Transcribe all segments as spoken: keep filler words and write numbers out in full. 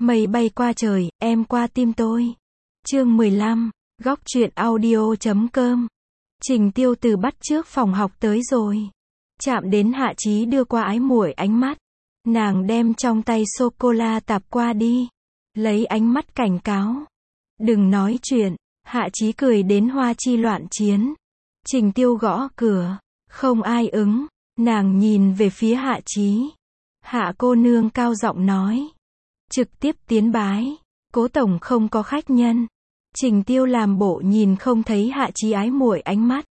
Mây bay qua trời, em qua tim tôi. Chương mười lăm, góc truyện audio chấm com. Trình Tiêu từ bắt trước phòng học tới rồi. Chạm đến Hạ Chí đưa qua ái muội ánh mắt. Nàng đem trong tay sô-cô-la tạp qua đi. Lấy ánh mắt cảnh cáo. Đừng nói chuyện. Hạ Chí cười đến hoa chi loạn chiến. Trình Tiêu gõ cửa. Không ai ứng. Nàng nhìn về phía Hạ Chí. Hạ cô nương cao giọng nói. Trực tiếp tiến bái. Cố tổng không có khách nhân. Trình Tiêu làm bộ nhìn không thấy Hạ Chí ái muội ánh mắt.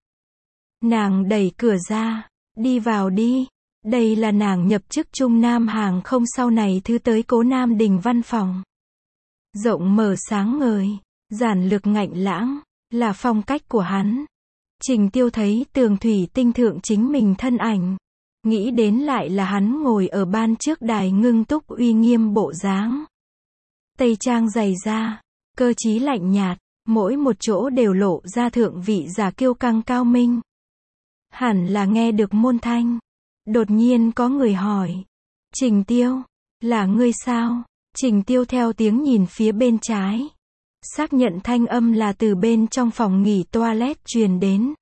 Nàng đẩy cửa ra. Đi vào đi. Đây là nàng nhập chức Trung Nam hàng không sau này thứ tới Cố Nam Đình văn phòng. Rộng mở sáng ngời. Giản lược ngạnh lãng. Là phong cách của hắn. Trình Tiêu thấy tường thủy tinh thượng chính mình thân ảnh. Nghĩ đến lại là hắn ngồi ở ban trước đài ngưng túc uy nghiêm bộ dáng. Tây trang dày da. Cơ trí lạnh nhạt. Mỗi một chỗ đều lộ ra thượng vị giả kiêu căng cao minh. Hẳn là nghe được môn thanh. Đột nhiên có người hỏi. Trình Tiêu, là ngươi sao? Trình Tiêu theo tiếng nhìn phía bên trái. Xác nhận thanh âm là từ bên trong phòng nghỉ toilet truyền đến.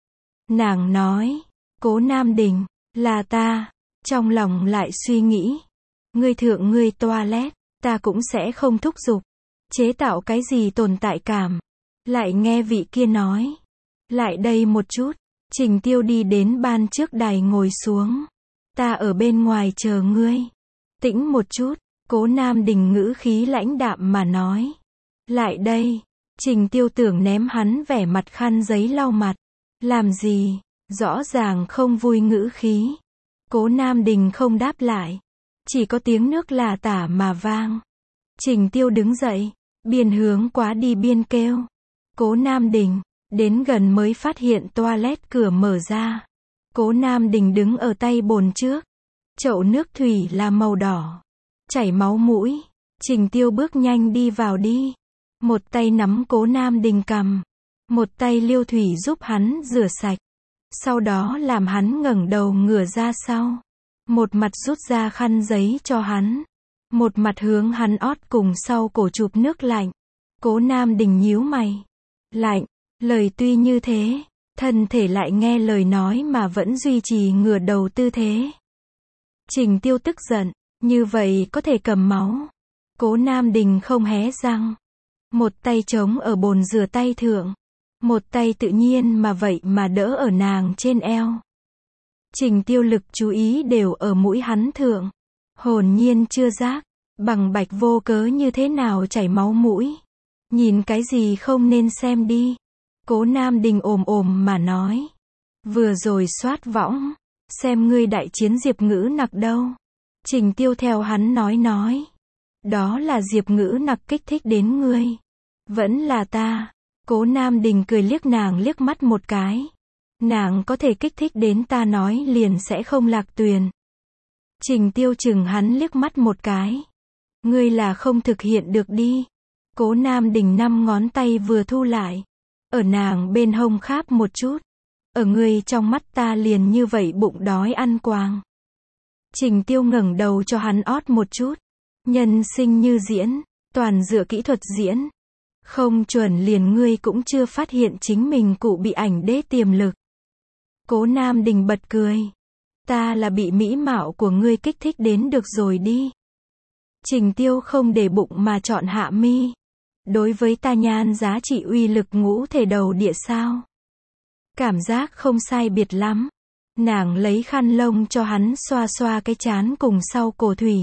Nàng nói, Cố Nam Đình, là ta. Trong lòng lại suy nghĩ. Ngươi thượng ngươi toilet, ta cũng sẽ không thúc giục. Chế tạo cái gì tồn tại cảm. Lại nghe vị kia nói. Lại đây một chút. Trình Tiêu đi đến ban trước đài ngồi xuống. Ta ở bên ngoài chờ ngươi. Tĩnh một chút. Cố Nam Đình ngữ khí lãnh đạm mà nói. Lại đây. Trình Tiêu tưởng ném hắn vẻ mặt khăn giấy lau mặt. Làm gì? Rõ ràng không vui ngữ khí. Cố Nam Đình không đáp lại. Chỉ có tiếng nước là tả mà vang. Trình Tiêu đứng dậy. Biên hướng quá đi biên kêu. Cố Nam Đình. Đến gần mới phát hiện toilet cửa mở ra. Cố Nam Đình đứng ở tay bồn trước. Chậu nước thủy là màu đỏ. Chảy máu mũi. Trình Tiêu bước nhanh đi vào đi. Một tay nắm Cố Nam Đình cằm. Một tay liêu thủy giúp hắn rửa sạch. Sau đó làm hắn ngẩng đầu ngửa ra sau. Một mặt rút ra khăn giấy cho hắn. Một mặt hướng hắn ót cùng sau cổ chụp nước lạnh. Cố Nam Đình nhíu mày. Lạnh. Lời tuy như thế, thân thể lại nghe lời nói mà vẫn duy trì ngửa đầu tư thế. Trình Tiêu tức giận, như vậy có thể cầm máu. Cố Nam Đình không hé răng. Một tay chống ở bồn rửa tay thượng. Một tay tự nhiên mà vậy mà đỡ ở nàng trên eo. Trình Tiêu lực chú ý đều ở mũi hắn thượng. Hồn nhiên chưa giác, bằng bạch vô cớ như thế nào chảy máu mũi. Nhìn cái gì không nên xem đi. Cố Nam Đình ồm ồm mà nói. Vừa rồi soát võng. Xem ngươi đại chiến Diệp Ngữ Nặc đâu. Trình Tiêu theo hắn nói nói. Đó là Diệp Ngữ Nặc kích thích đến ngươi. Vẫn là ta. Cố Nam Đình cười liếc nàng liếc mắt một cái. Nàng có thể kích thích đến ta nói liền sẽ không lạc tuyền. Trình Tiêu chừng hắn liếc mắt một cái. Ngươi là không thực hiện được đi. Cố Nam Đình năm ngón tay vừa thu lại. Ở nàng bên hông kháp một chút. Ở ngươi trong mắt ta liền như vậy bụng đói ăn quàng. Trình Tiêu ngẩng đầu cho hắn ót một chút. Nhân sinh như diễn, toàn dựa kỹ thuật diễn. Không chuẩn liền ngươi cũng chưa phát hiện chính mình cụ bị ảnh đế tiềm lực. Cố Nam Đình bật cười. Ta là bị mỹ mạo của ngươi kích thích đến được rồi đi. Trình Tiêu không để bụng mà chọn hạ mi. Đối với ta nhan giá trị uy lực ngũ thể đầu địa sao. Cảm giác không sai biệt lắm. Nàng lấy khăn lông cho hắn xoa xoa cái trán cùng sau cổ thủy.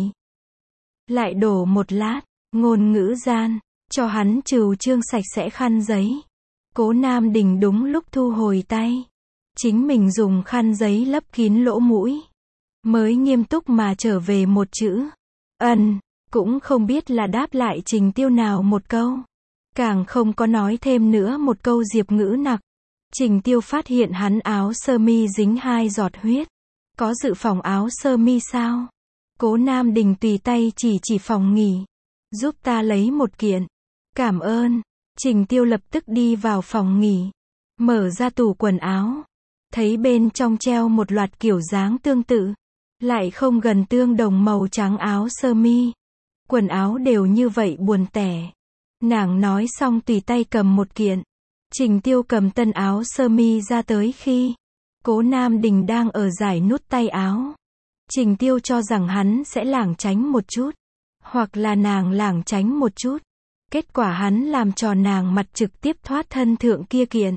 Lại đổ một lát, ngôn ngữ gian, cho hắn trừ trương sạch sẽ khăn giấy. Cố Nam Đình đúng lúc thu hồi tay. Chính mình dùng khăn giấy lấp kín lỗ mũi. Mới nghiêm túc mà trở về một chữ. Ân. Cũng không biết là đáp lại Trình Tiêu nào một câu. Càng không có nói thêm nữa một câu Diệp Ngữ Nặc. Trình Tiêu phát hiện hắn áo sơ mi dính hai giọt huyết. Có dự phòng áo sơ mi sao? Cố Nam Đình tùy tay chỉ chỉ phòng nghỉ. Giúp ta lấy một kiện. Cảm ơn. Trình Tiêu lập tức đi vào phòng nghỉ. Mở ra tủ quần áo. Thấy bên trong treo một loạt kiểu dáng tương tự. Lại không gần tương đồng màu trắng áo sơ mi. Quần áo đều như vậy buồn tẻ. Nàng nói xong tùy tay cầm một kiện. Trình Tiêu cầm tân áo sơ mi ra tới khi Cố Nam Đình đang ở giải nút tay áo. Trình Tiêu cho rằng hắn sẽ lảng tránh một chút, hoặc là nàng lảng tránh một chút. Kết quả hắn làm cho nàng mặt trực tiếp thoát thân thượng kia kiện.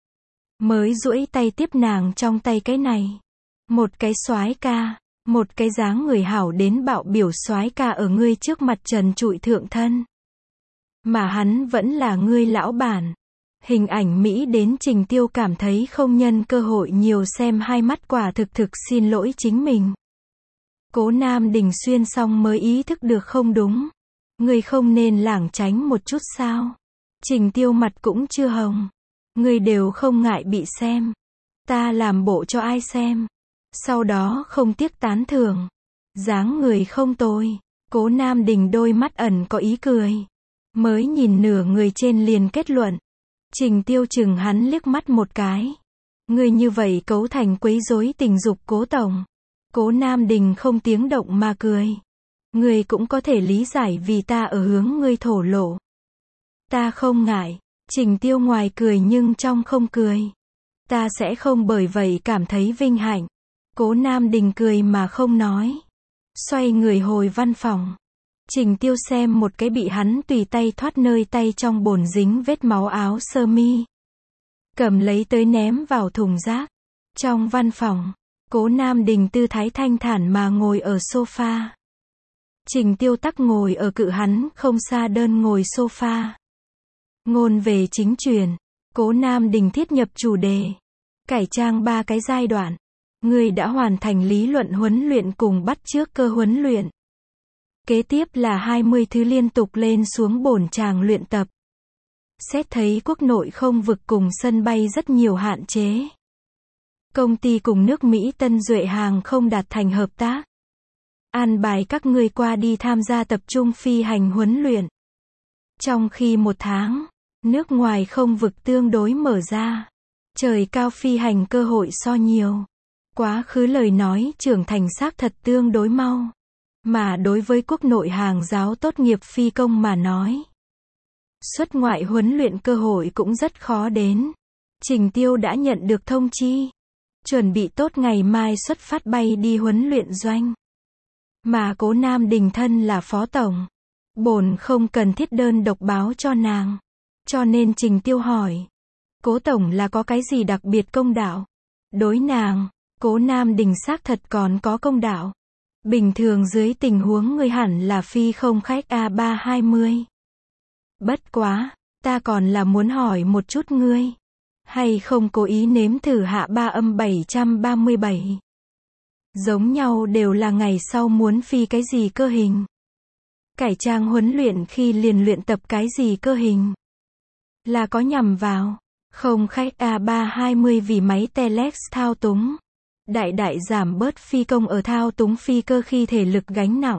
Mới duỗi tay tiếp nàng trong tay cái này. Một cái soái ca, một cái dáng người hảo đến bạo biểu soái ca ở ngươi trước mặt trần trụi thượng thân. Mà hắn vẫn là ngươi lão bản. Hình ảnh Mỹ đến Trình Tiêu cảm thấy không nhân cơ hội nhiều xem hai mắt, quả thực thực xin lỗi chính mình. Cố Nam Đình xuyên xong mới ý thức được không đúng. Ngươi không nên lảng tránh một chút sao? Trình Tiêu mặt cũng chưa hồng. Ngươi đều không ngại bị xem. Ta làm bộ cho ai xem? Sau đó không tiếc tán thưởng. Dáng người không tồi. Cố Nam Đình đôi mắt ẩn có ý cười. Mới nhìn nửa người trên liền kết luận. Trình Tiêu chừng hắn liếc mắt một cái. Ngươi như vậy cấu thành quấy rối tình dục Cố tổng. Cố Nam Đình không tiếng động mà cười. Ngươi cũng có thể lý giải vì ta ở hướng ngươi thổ lộ. Ta không ngại. Trình Tiêu ngoài cười nhưng trong không cười. Ta sẽ không bởi vậy cảm thấy vinh hạnh. Cố Nam Đình cười mà không nói. Xoay người hồi văn phòng. Trình Tiêu xem một cái bị hắn tùy tay thoát nơi tay trong bồn dính vết máu áo sơ mi. Cầm lấy tới ném vào thùng rác. Trong văn phòng, Cố Nam Đình tư thái thanh thản mà ngồi ở sofa. Trình Tiêu tắc ngồi ở cự hắn không xa đơn ngồi sofa. Ngôn về chính truyền. Cố Nam Đình thiết nhập chủ đề. Cải trang ba cái giai đoạn. Ngươi đã hoàn thành lý luận huấn luyện cùng bắt chước cơ huấn luyện. Kế tiếp là hai mươi thứ liên tục lên xuống bổn tràng luyện tập. Xét thấy quốc nội không vực cùng sân bay rất nhiều hạn chế. Công ty cùng nước Mỹ Tân Duệ hàng không đạt thành hợp tác. An bài các ngươi qua đi tham gia tập trung phi hành huấn luyện. Trong khi một tháng, nước ngoài không vực tương đối mở ra. Trời cao phi hành cơ hội so nhiều. Quá khứ lời nói trưởng thành xác thật tương đối mau. Mà đối với quốc nội hàng giáo tốt nghiệp phi công mà nói, xuất ngoại huấn luyện cơ hội cũng rất khó đến. Trình Tiêu đã nhận được thông chi. Chuẩn bị tốt ngày mai xuất phát bay đi huấn luyện doanh. Mà Cố Nam Đình thân là phó tổng. Bổn không cần thiết đơn độc báo cho nàng. Cho nên Trình Tiêu hỏi. Cố tổng là có cái gì đặc biệt công đạo? Đối nàng, Cố Nam Đình xác thật còn có công đạo. Bình thường dưới tình huống ngươi hẳn là phi không khách A ba hai mươi. Bất quá, ta còn là muốn hỏi một chút ngươi. Hay không cố ý nếm thử hạ ba âm bảy trăm ba mươi bảy. Giống nhau đều là ngày sau muốn phi cái gì cơ hình. Cải trang huấn luyện khi liền luyện tập cái gì cơ hình. Là có nhằm vào, không khách A ba hai mươi vì máy Telex thao túng. Đại đại giảm bớt phi công ở thao túng phi cơ khi thể lực gánh nặng.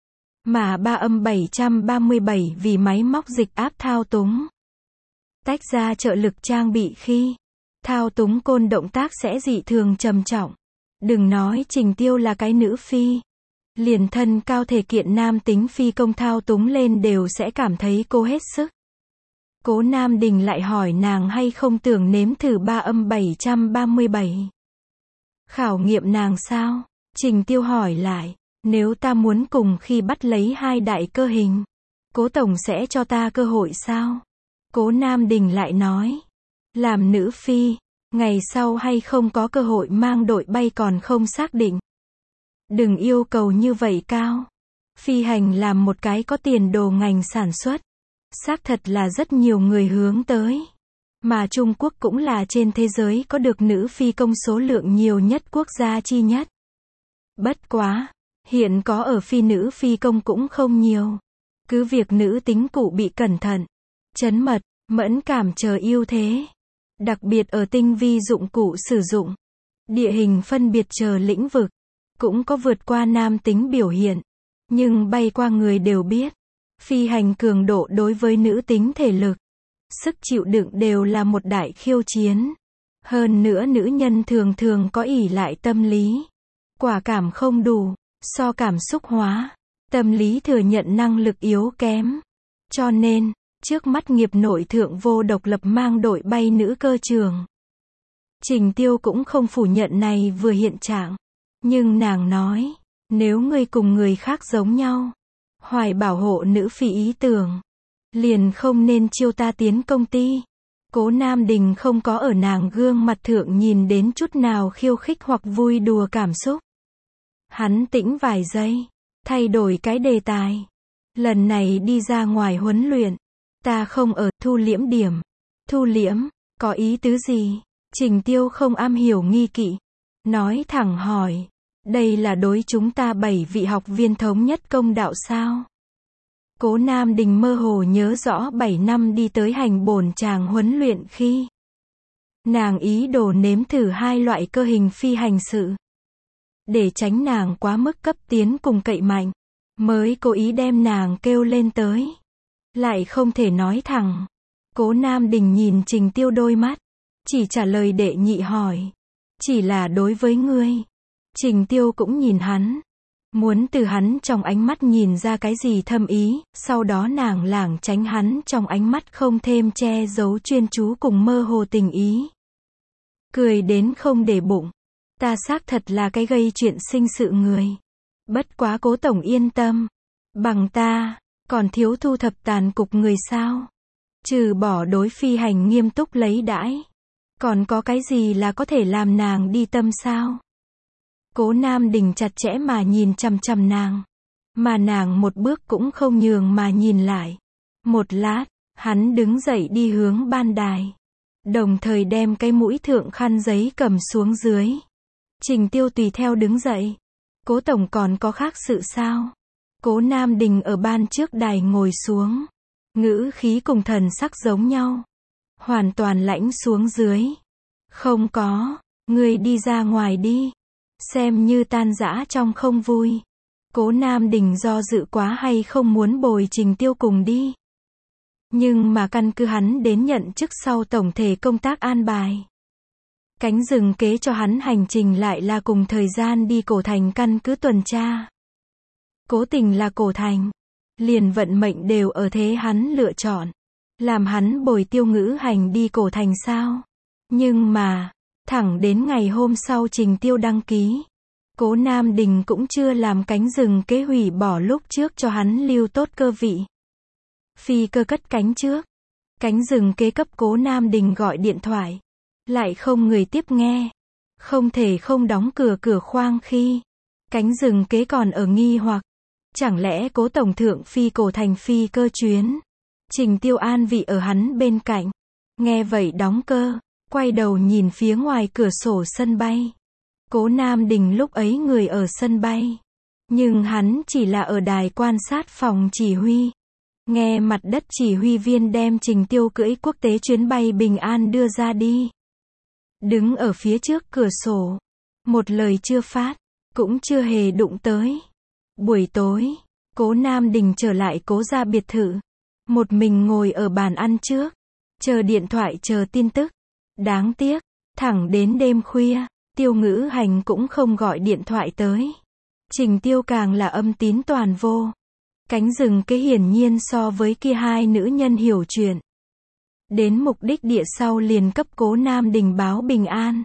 Mà ba âm bảy trăm ba mươi bảy vì máy móc dịch áp thao túng. Tách ra trợ lực trang bị khi thao túng côn động tác sẽ dị thường trầm trọng. Đừng nói Trình Tiêu là cái nữ phi. Liền thân cao thể kiện nam tính phi công thao túng lên đều sẽ cảm thấy cô hết sức. Cố Nam Đình lại hỏi nàng hay không tưởng nếm thử ba âm bảy trăm ba mươi bảy. Khảo nghiệm nàng sao? Trình Tiêu hỏi lại. Nếu ta muốn cùng khi bắt lấy hai đại cơ hình, Cố tổng sẽ cho ta cơ hội sao? Cố Nam Đình lại nói. Làm nữ phi, ngày sau hay không có cơ hội mang đội bay còn không xác định. Đừng yêu cầu như vậy cao. Phi hành làm một cái có tiền đồ ngành sản xuất. Xác thật là rất nhiều người hướng tới. Mà Trung Quốc cũng là trên thế giới có được nữ phi công số lượng nhiều nhất quốc gia chi nhất. Bất quá, hiện có ở phi nữ phi công cũng không nhiều. Cứ việc nữ tính cụ bị cẩn thận, chấn mật, mẫn cảm chờ ưu thế. Đặc biệt ở tinh vi dụng cụ sử dụng, địa hình phân biệt chờ lĩnh vực, cũng có vượt qua nam tính biểu hiện. Nhưng bay qua người đều biết, phi hành cường độ đối với nữ tính thể lực, sức chịu đựng đều là một đại khiêu chiến. Hơn nữa nữ nhân thường thường có ỷ lại tâm lý. Quả cảm không đủ, so cảm xúc hóa. Tâm lý thừa nhận năng lực yếu kém. Cho nên, trước mắt nghiệp nội thượng vô độc lập mang đội bay nữ cơ trường. Trình Tiêu cũng không phủ nhận này vừa hiện trạng. Nhưng nàng nói, nếu ngươi cùng người khác giống nhau, hoài bảo hộ nữ phi ý tưởng, liền không nên chiêu ta tiến công ty. Cố Nam Đình không có ở nàng gương mặt thượng nhìn đến chút nào khiêu khích hoặc vui đùa cảm xúc. Hắn tĩnh vài giây, thay đổi cái đề tài. Lần này đi ra ngoài huấn luyện, ta không ở, thu liễm điểm. Thu liễm, có ý tứ gì? Trình Tiêu không am hiểu nghi kỵ. Nói thẳng hỏi, đây là đối chúng ta bảy vị học viên thống nhất công đạo sao? Cố Nam Đình mơ hồ nhớ rõ bảy năm đi tới hành bổn tràng huấn luyện khi nàng ý đồ nếm thử hai loại cơ hình phi hành sự. Để tránh nàng quá mức cấp tiến cùng cậy mạnh, mới cố ý đem nàng kêu lên tới. Lại không thể nói thẳng. Cố Nam Đình nhìn Trình Tiêu đôi mắt, chỉ trả lời đệ nhị hỏi. Chỉ là đối với ngươi. Trình Tiêu cũng nhìn hắn. Muốn từ hắn trong ánh mắt nhìn ra cái gì thâm ý, sau đó nàng lảng tránh hắn trong ánh mắt không thêm che giấu chuyên chú cùng mơ hồ tình ý. Cười đến không để bụng. Ta xác thật là cái gây chuyện sinh sự người. Bất quá Cố tổng yên tâm. Bằng ta, còn thiếu thu thập tàn cục người sao? Trừ bỏ đối phi hành nghiêm túc lấy đãi. Còn có cái gì là có thể làm nàng đi tâm sao? Cố Nam Đình chặt chẽ mà nhìn chằm chằm nàng. Mà nàng một bước cũng không nhường mà nhìn lại. Một lát, hắn đứng dậy đi hướng ban đài. Đồng thời đem cái mũi thượng khăn giấy cầm xuống dưới. Trình Tiêu tùy theo đứng dậy. Cố tổng còn có khác sự sao? Cố Nam Đình ở ban trước đài ngồi xuống. Ngữ khí cùng thần sắc giống nhau. Hoàn toàn lãnh xuống dưới. Không có, ngươi đi ra ngoài đi. Xem như tan rã trong không vui. Cố Nam Đình do dự quá hay không muốn bồi Trình Tiêu cùng đi. Nhưng mà căn cứ hắn đến nhận chức sau tổng thể công tác an bài. Cánh rừng kế cho hắn hành trình lại là cùng thời gian đi Cổ Thành căn cứ tuần tra. Cố tình là Cổ Thành. Liền vận mệnh đều ở thế hắn lựa chọn. Làm hắn bồi Tiêu Ngữ Hành đi Cổ Thành sao? Nhưng mà, thẳng đến ngày hôm sau Trình Tiêu đăng ký. Cố Nam Đình cũng chưa làm cánh rừng kế hủy bỏ lúc trước cho hắn lưu tốt cơ vị. Phi cơ cất cánh trước. Cánh rừng kế cấp Cố Nam Đình gọi điện thoại. Lại không người tiếp nghe. Không thể không đóng cửa cửa khoang khi. Cánh rừng kế còn ở nghi hoặc. Chẳng lẽ Cố tổng thượng phi Cổ Thành phi cơ chuyến. Trình Tiêu an vị ở hắn bên cạnh. Nghe vậy đóng cơ. Quay đầu nhìn phía ngoài cửa sổ sân bay. Cố Nam Đình lúc ấy người ở sân bay. Nhưng hắn chỉ là ở đài quan sát phòng chỉ huy. Nghe mặt đất chỉ huy viên đem Trình Tiêu cưỡi quốc tế chuyến bay bình an đưa ra đi. Đứng ở phía trước cửa sổ. Một lời chưa phát. Cũng chưa hề đụng tới. Buổi tối, Cố Nam Đình trở lại Cố gia biệt thự. Một mình ngồi ở bàn ăn trước. Chờ điện thoại chờ tin tức. Đáng tiếc, thẳng đến đêm khuya, Tiêu Ngữ Hành cũng không gọi điện thoại tới. Trình Tiêu càng là âm tín toàn vô. Cánh rừng kế hiển nhiên so với kia hai nữ nhân hiểu chuyện. Đến mục đích địa sau liền cấp Cố Nam Đình báo bình an.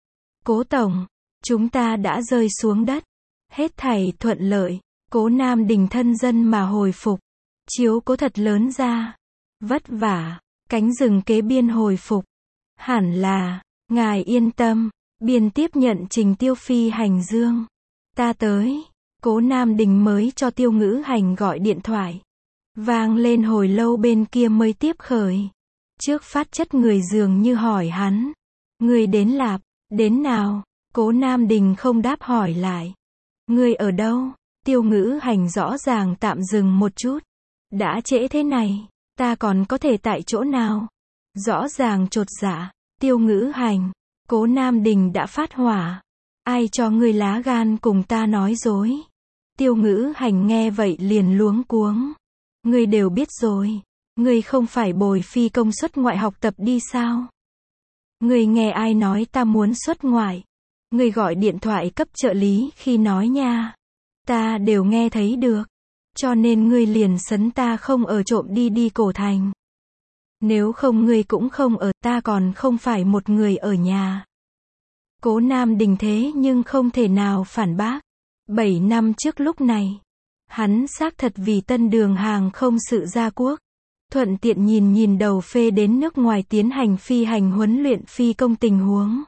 Cố tổng, chúng ta đã rơi xuống đất. Hết thảy thuận lợi. Cố Nam Đình thân dân mà hồi phục. Chiếu cố thật lớn ra. Vất vả. Cánh rừng kế biên hồi phục. Hẳn là, ngài yên tâm. Biên tiếp nhận Trình Tiêu phi hành dương. Ta tới. Cố Nam Đình mới cho Tiêu Ngữ Hành gọi điện thoại. Vang lên hồi lâu bên kia mới tiếp khởi. Trước phát chất người dường như hỏi hắn. Người đến lạp, đến nào? Cố Nam Đình không đáp hỏi lại. Người ở đâu? Tiêu Ngữ Hành rõ ràng tạm dừng một chút. Đã trễ thế này, ta còn có thể tại chỗ nào? Rõ ràng chột dạ. Tiêu Ngữ Hành, Cố Nam Đình đã phát hỏa. Ai cho ngươi lá gan cùng ta nói dối? Tiêu Ngữ Hành nghe vậy liền luống cuống. Ngươi đều biết rồi. Ngươi không phải bồi phi công xuất ngoại học tập đi sao? Ngươi nghe ai nói ta muốn xuất ngoại? Ngươi gọi điện thoại cấp trợ lý khi nói nha. Ta đều nghe thấy được. Cho nên ngươi liền sấn ta không ở trộm đi đi cổ thành. Nếu không ngươi cũng không ở, ta còn không phải một người ở nhà. Cố Nam Đình thế nhưng không thể nào phản bác. Bảy năm trước lúc này, hắn xác thật vì Tân Đường hàng không sự ra quốc. Thuận tiện nhìn nhìn đầu phê đến nước ngoài tiến hành phi hành huấn luyện phi công tình huống.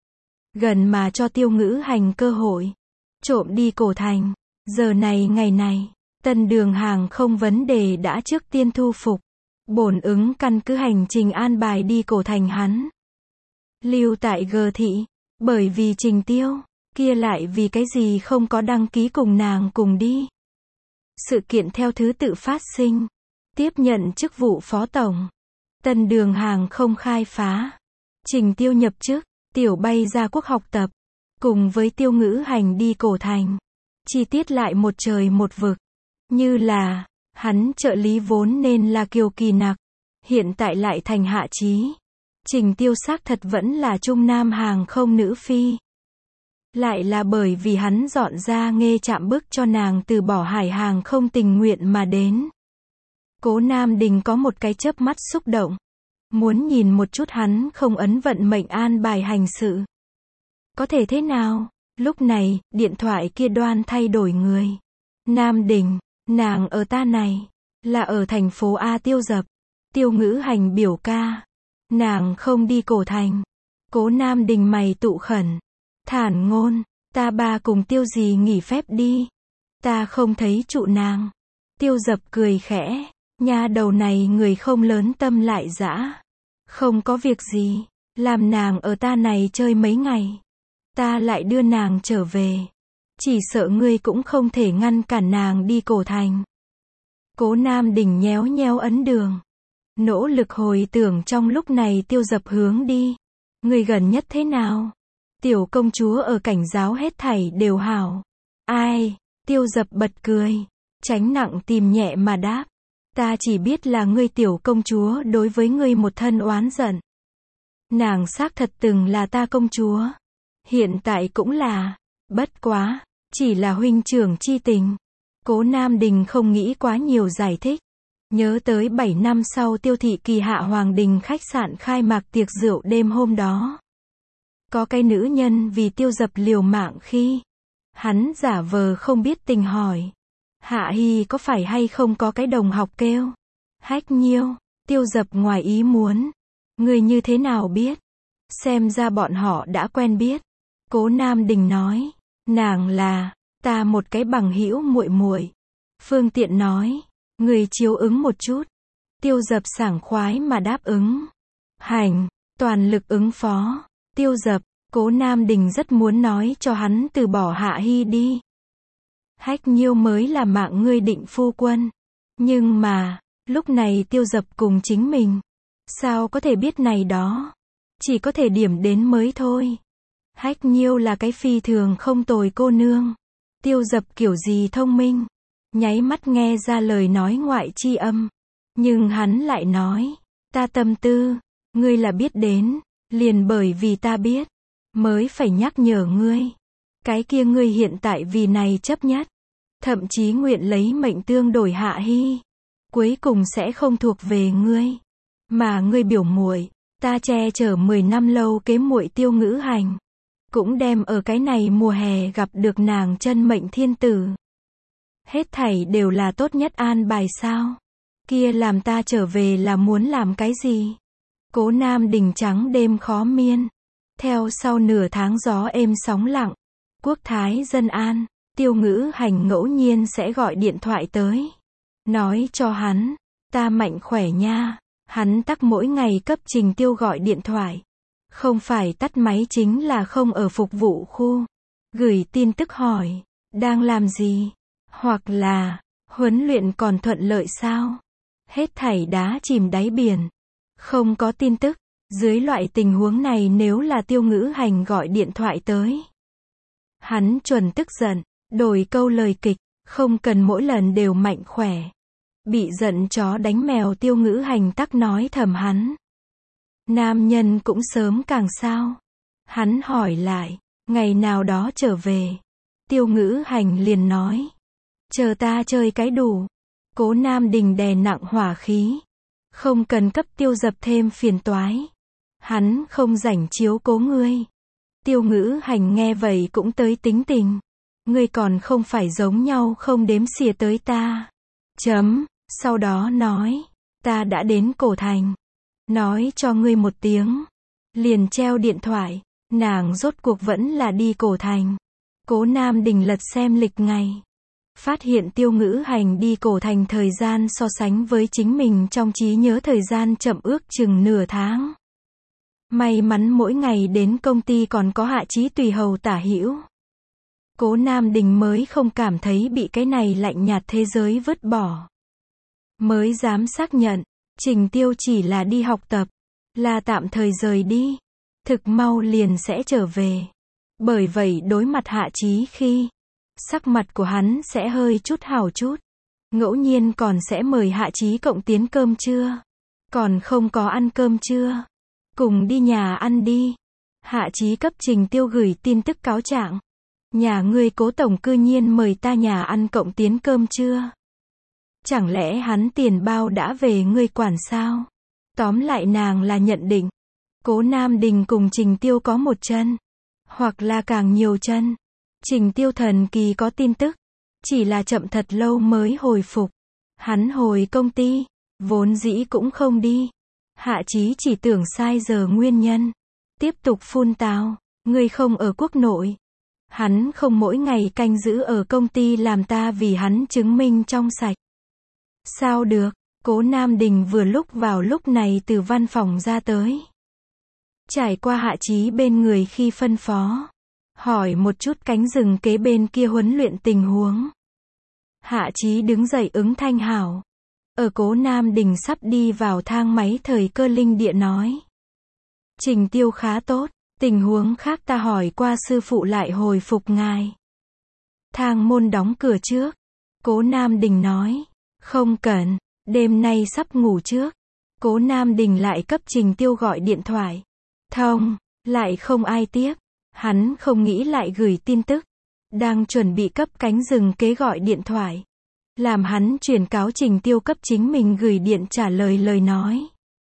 Gần mà cho Tiêu Ngữ Hành cơ hội. Trộm đi cổ thành. Giờ này ngày này, Tân Đường hàng không vấn đề đã trước tiên thu phục. Bổn ứng căn cứ hành trình an bài đi cổ thành hắn. Lưu tại G thị. Bởi vì Trình Tiêu, kia lại vì cái gì không có đăng ký cùng nàng cùng đi. Sự kiện theo thứ tự phát sinh. Tiếp nhận chức vụ phó tổng. Tân Đường hàng không khai phá. Trình Tiêu nhập chức, tiểu bay ra quốc học tập. Cùng với Tiêu Ngữ Hành đi cổ thành. Chi tiết lại một trời một vực. Như là, hắn trợ lý vốn nên là Kiều Kỳ Nặc. Hiện tại lại thành Hạ Chí. Trình Tiêu xác thật vẫn là Trung Nam hàng không nữ phi. Lại là bởi vì hắn dọn ra Nghê Trạm bức cho nàng từ bỏ hải hàng không tình nguyện mà đến. Cố Nam Đình có một cái chớp mắt xúc động. Muốn nhìn một chút hắn không ấn vận mệnh an bài hành sự. Có thể thế nào? Lúc này, điện thoại kia đoan thay đổi người. Nam Đình, nàng ở ta này, là ở thành phố A Tiêu Dập. Tiêu Ngữ Hành biểu ca. Nàng không đi cổ thành. Cố Nam Đình mày tụ khẩn. Thản ngôn, ta ba cùng Tiêu gì nghỉ phép đi. Ta không thấy trụ nàng. Tiêu Dập cười khẽ. Nha đầu này người không lớn tâm lại dã. Không có việc gì. Làm nàng ở ta này chơi mấy ngày. Ta lại đưa nàng trở về. Chỉ sợ ngươi cũng không thể ngăn cản nàng đi cổ thành. Cố Nam Đình nhéo nhéo ấn đường. Nỗ lực hồi tưởng trong lúc này Tiêu Dập hướng đi. Người gần nhất thế nào? Tiểu công chúa ở cảnh giáo hết thảy đều hảo. Ai? Tiêu Dập bật cười. Tránh nặng tìm nhẹ mà đáp. Ta chỉ biết là ngươi tiểu công chúa đối với ngươi một thân oán giận. Nàng xác thật từng là ta công chúa. Hiện tại cũng là. Bất quá. Chỉ là huynh trưởng chi tình. Cố Nam Đình không nghĩ quá nhiều giải thích. Nhớ tới bảy năm sau Tiêu thị Kỳ Hạ Hoàng Đình khách sạn khai mạc tiệc rượu đêm hôm đó. Có cái nữ nhân vì Tiêu Dập liều mạng khi. Hắn giả vờ không biết tình hỏi. Hạ Hi có phải hay không có cái đồng học kêu. Hách Nhiêu. Tiêu Dập ngoài ý muốn. Người như thế nào biết? Xem ra bọn họ đã quen biết. Cố Nam Đình nói. Nàng là. Ta một cái bằng hữu muội muội. Phương tiện nói. Người chiếu ứng một chút. Tiêu Dập sảng khoái mà đáp ứng. Hành. Toàn lực ứng phó. Tiêu Dập. Cố Nam Đình rất muốn nói cho hắn từ bỏ Hạ Hi đi. Hách Nhiêu mới là mạng ngươi định phu quân. Nhưng mà, lúc này Tiêu Dập cùng chính mình. Sao có thể biết này đó? Chỉ có thể điểm đến mới thôi. Hách Nhiêu là cái phi thường không tồi cô nương. Tiêu Dập kiểu gì thông minh. Nháy mắt nghe ra lời nói ngoại chi âm. Nhưng hắn lại nói. Ta tâm tư. Ngươi là biết đến. Liền bởi vì ta biết. Mới phải nhắc nhở ngươi. Cái kia ngươi hiện tại vì này chấp nhất. Thậm chí nguyện lấy mệnh tương đổi Hạ Hi. Cuối cùng sẽ không thuộc về ngươi. Mà ngươi biểu muội, ta che chở mười năm lâu kế muội Tiêu Ngữ Hành. Cũng đem ở cái này mùa hè gặp được nàng chân mệnh thiên tử. Hết thảy đều là tốt nhất an bài sao? Kia làm ta trở về là muốn làm cái gì? Cố Nam Đình trắng đêm khó miên. Theo sau nửa tháng gió êm sóng lặng. Quốc thái dân an. Tiêu Ngữ Hành ngẫu nhiên sẽ gọi điện thoại tới. Nói cho hắn. Ta mạnh khỏe nha. Hắn tắc mỗi ngày cấp Trình Tiêu gọi điện thoại. Không phải tắt máy chính là không ở phục vụ khu. Gửi tin tức hỏi. Đang làm gì? Hoặc là. Huấn luyện còn thuận lợi sao? Hết thảy đá chìm đáy biển. Không có tin tức. Dưới loại tình huống này nếu là Tiêu Ngữ Hành gọi điện thoại tới. Hắn chuẩn tức giận. Đổi câu lời kịch. Không cần mỗi lần đều mạnh khỏe. Bị giận chó đánh mèo Tiêu Ngữ Hành tắc nói thầm hắn. Nam nhân cũng sớm càng sao. Hắn hỏi lại. Ngày nào đó trở về. Tiêu Ngữ Hành liền nói. Chờ ta chơi cái đủ. Cố Nam Đình đè nặng hỏa khí. Không cần cấp Tiêu Dập thêm phiền toái. Hắn không rảnh chiếu cố ngươi. Tiêu Ngữ Hành nghe vậy cũng tới tính tình. Ngươi còn không phải giống nhau không đếm xỉa tới ta. Chấm, sau đó nói, ta đã đến cổ thành. Nói cho ngươi một tiếng. Liền treo điện thoại, nàng rốt cuộc vẫn là đi cổ thành. Cố Nam Đình lật xem lịch ngày. Phát hiện Tiêu Ngữ Hành đi cổ thành thời gian so sánh với chính mình trong trí nhớ thời gian chậm ước chừng nửa tháng. May mắn mỗi ngày đến công ty còn có Hạ Chí tùy hầu tả hữu. Cố Nam Đình mới không cảm thấy bị cái này lạnh nhạt thế giới vứt bỏ. Mới dám xác nhận, Trình Tiêu chỉ là đi học tập, là tạm thời rời đi, thực mau liền sẽ trở về. Bởi vậy đối mặt Hạ Chí khi, sắc mặt của hắn sẽ hơi chút hảo chút. Ngẫu nhiên còn sẽ mời Hạ Chí cộng tiến cơm trưa. Còn không có ăn cơm trưa, cùng đi nhà ăn đi. Hạ Chí cấp Trình Tiêu gửi tin tức cáo trạng. Nhà ngươi Cố tổng cư nhiên mời ta nhà ăn cộng tiến cơm trưa. Chẳng lẽ hắn tiền bao đã về ngươi quản sao? Tóm lại nàng là nhận định. Cố Nam Đình cùng Trình Tiêu có một chân. Hoặc là càng nhiều chân. Trình Tiêu thần kỳ có tin tức. Chỉ là chậm thật lâu mới hồi phục. Hắn hồi công ty. Vốn dĩ cũng không đi. Hạ Chí chỉ tưởng sai giờ nguyên nhân. Tiếp tục phun tào. Ngươi không ở quốc nội. Hắn không mỗi ngày canh giữ ở công ty làm ta vì hắn chứng minh trong sạch. Sao được? Cố Nam Đình vừa lúc vào lúc này từ văn phòng ra tới. Trải qua Hạ Chí bên người khi phân phó. Hỏi một chút cánh rừng kế bên kia huấn luyện tình huống. Hạ Chí đứng dậy ứng thanh hảo. Ở Cố Nam Đình sắp đi vào thang máy thời cơ linh địa nói. Trình Tiêu khá tốt, tình huống khác ta hỏi qua sư phụ lại hồi phục ngài. Thang môn đóng cửa trước. Cố Nam Đình nói. Không cần, đêm nay sắp ngủ trước. Cố Nam Đình lại cấp Trình Tiêu gọi điện thoại. Thông, lại không ai tiếp. Hắn không nghĩ lại gửi tin tức. Đang chuẩn bị cấp cánh rừng kế gọi điện thoại. Làm hắn chuyển cáo Trình Tiêu cấp chính mình gửi điện trả lời lời nói.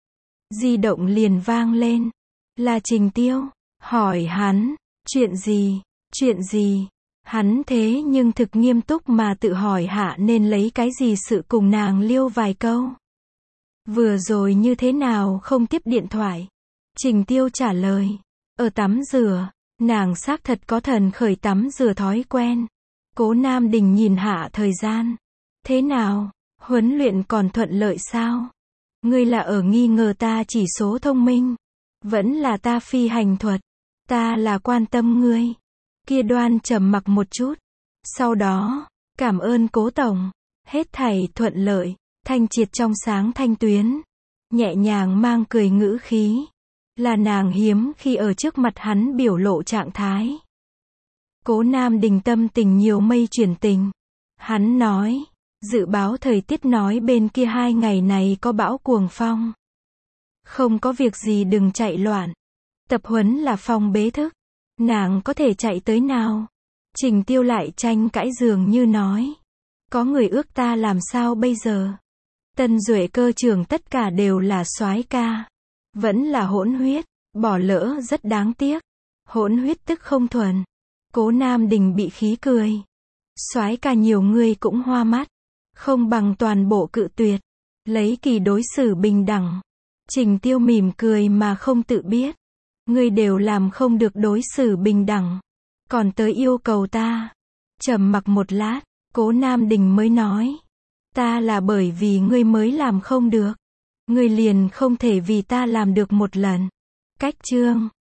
Di động liền vang lên. Là Trình Tiêu. Hỏi hắn. Chuyện gì? Chuyện gì? Hắn thế nhưng thực nghiêm túc mà tự hỏi hạ nên lấy cái gì sự cùng nàng liêu vài câu. Vừa rồi như thế nào không tiếp điện thoại? Trình Tiêu trả lời. Ở tắm rửa. Nàng xác thật có thần khởi tắm rửa thói quen. Cố Nam Đình nhìn hạ thời gian. Thế nào? Huấn luyện còn thuận lợi sao? Ngươi là ở nghi ngờ ta chỉ số thông minh. Vẫn là ta phi hành thuật. Ta là quan tâm ngươi. Kia Đoan trầm mặc một chút. Sau đó, cảm ơn Cố tổng. Hết thảy thuận lợi, thanh triệt trong sáng thanh tuyến. Nhẹ nhàng mang cười ngữ khí. Là nàng hiếm khi ở trước mặt hắn biểu lộ trạng thái. Cố Nam Đình tâm tình nhiều mây chuyển tình. Hắn nói, dự báo thời tiết nói bên kia hai ngày này có bão cuồng phong. Không có việc gì đừng chạy loạn. Tập huấn là phong bế thức. Nàng có thể chạy tới nào? Trình Tiêu lại tranh cãi dường như nói. Có người ước ta làm sao bây giờ? Tân Duệ cơ trưởng tất cả đều là soái ca. Vẫn là hỗn huyết. Bỏ lỡ rất đáng tiếc. Hỗn huyết tức không thuần. Cố Nam Đình bị khí cười. Soái ca nhiều người cũng hoa mắt. Không bằng toàn bộ cự tuyệt. Lấy kỳ đối xử bình đẳng. Trình Tiêu mỉm cười mà không tự biết. Ngươi đều làm không được đối xử bình đẳng. Còn tới yêu cầu ta. Trầm mặc một lát. Cố Nam Đình mới nói. Ta là bởi vì ngươi mới làm không được. Ngươi liền không thể vì ta làm được một lần. Cách chương.